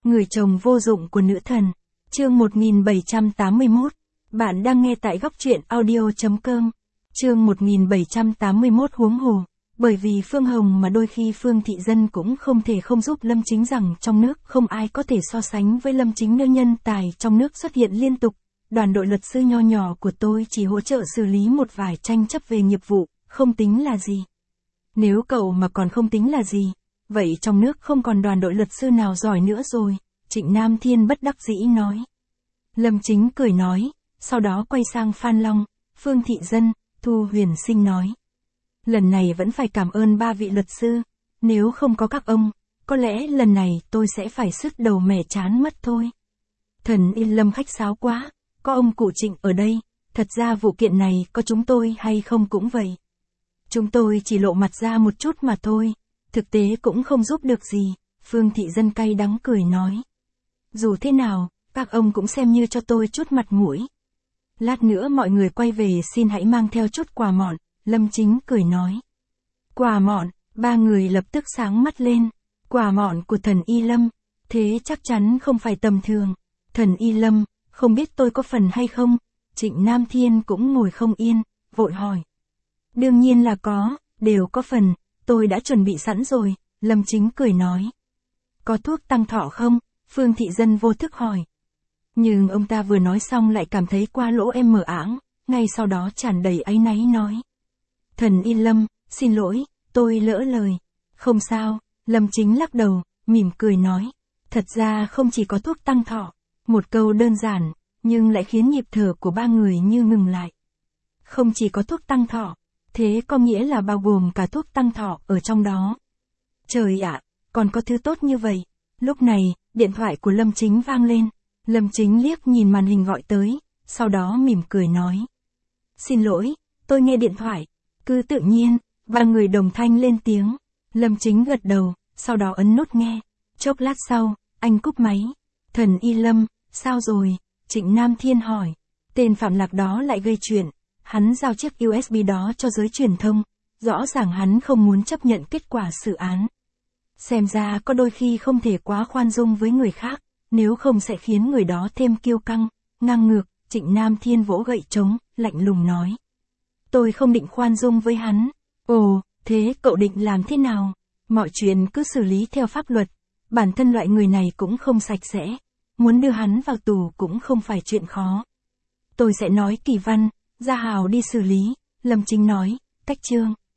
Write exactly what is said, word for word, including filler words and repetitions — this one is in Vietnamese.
Người chồng vô dụng của nữ thần. Chương một nghìn bảy trăm tám mươi mốt. Bạn đang nghe tại góc truyện audio.com. Chương một nghìn bảy trăm tám mươi mốt huống hồ. Bởi vì Phương Hồng mà đôi khi Phương Thị Dân cũng không thể không giúp Lâm Chính rằng trong nước không ai có thể so sánh với Lâm Chính, nơi nhân tài trong nước xuất hiện liên tục. Đoàn đội luật sư nho nhỏ của tôi chỉ hỗ trợ xử lý một vài tranh chấp về nghiệp vụ, không tính là gì. Nếu cậu mà còn không tính là gì, vậy trong nước không còn đoàn đội luật sư nào giỏi nữa rồi, Trịnh Nam Thiên bất đắc dĩ nói. Lâm Chính cười nói, sau đó quay sang Phan Long, Phương Thị Dân, Thu Huyền Sinh nói. Lần này vẫn phải cảm ơn ba vị luật sư, nếu không có các ông, có lẽ lần này tôi sẽ phải sứt đầu mẻ chán mất thôi. Thần Yên Lâm khách sáo quá, có ông cụ Trịnh ở đây, thật ra vụ kiện này có chúng tôi hay không cũng vậy. Chúng tôi chỉ lộ mặt ra một chút mà thôi, thực tế cũng không giúp được gì, Phương Thị Dân cay đắng cười nói. Dù thế nào, các ông cũng xem như cho tôi chút mặt mũi. Lát nữa mọi người quay về xin hãy mang theo chút quà mọn, Lâm Chính cười nói. Quà mọn, ba người lập tức sáng mắt lên, quà mọn của thần Y Lâm, thế chắc chắn không phải tầm thường. Thần Y Lâm, không biết tôi có phần hay không? Trịnh Nam Thiên cũng ngồi không yên, vội hỏi. Đương nhiên là có, đều có phần, tôi đã chuẩn bị sẵn rồi, Lâm Chính cười nói. Có thuốc tăng thọ không? Phương Thị Dân vô thức hỏi. Nhưng ông ta vừa nói xong lại cảm thấy qua lỗ em mở áng, ngay sau đó tràn đầy áy náy nói. Thần Y Lâm, xin lỗi, tôi lỡ lời. Không sao, Lâm Chính lắc đầu, mỉm cười nói. Thật ra không chỉ có thuốc tăng thọ, một câu đơn giản, nhưng lại khiến nhịp thở của ba người như ngừng lại. Không chỉ có thuốc tăng thọ, thế có nghĩa là bao gồm cả thuốc tăng thọ ở trong đó. Trời ạ, còn có thứ tốt như vậy. Lúc này, điện thoại của Lâm Chính vang lên. Lâm Chính liếc nhìn màn hình gọi tới, sau đó mỉm cười nói. Xin lỗi, tôi nghe điện thoại. Cứ tự nhiên, ba người đồng thanh lên tiếng. Lâm Chính gật đầu, sau đó ấn nút nghe. Chốc lát sau, anh cúp máy. Thần Y Lâm, sao rồi? Trịnh Nam Thiên hỏi. Tên Phạm Lạc đó lại gây chuyện. Hắn giao chiếc u ét bê đó cho giới truyền thông. Rõ ràng hắn không muốn chấp nhận kết quả xử án. Xem ra có đôi khi không thể quá khoan dung với người khác, nếu không sẽ khiến người đó thêm kiêu căng, ngang ngược. Trịnh Nam Thiên vỗ gậy trống, lạnh lùng nói. Tôi không định khoan dung với hắn. Ồ, thế cậu định làm thế nào? Mọi chuyện cứ xử lý theo pháp luật. Bản thân loại người này cũng không sạch sẽ. Muốn đưa hắn vào tù cũng không phải chuyện khó. Tôi sẽ nói Kỳ Văn, Gia Hào đi xử lý, Lâm Chính nói, cách chương.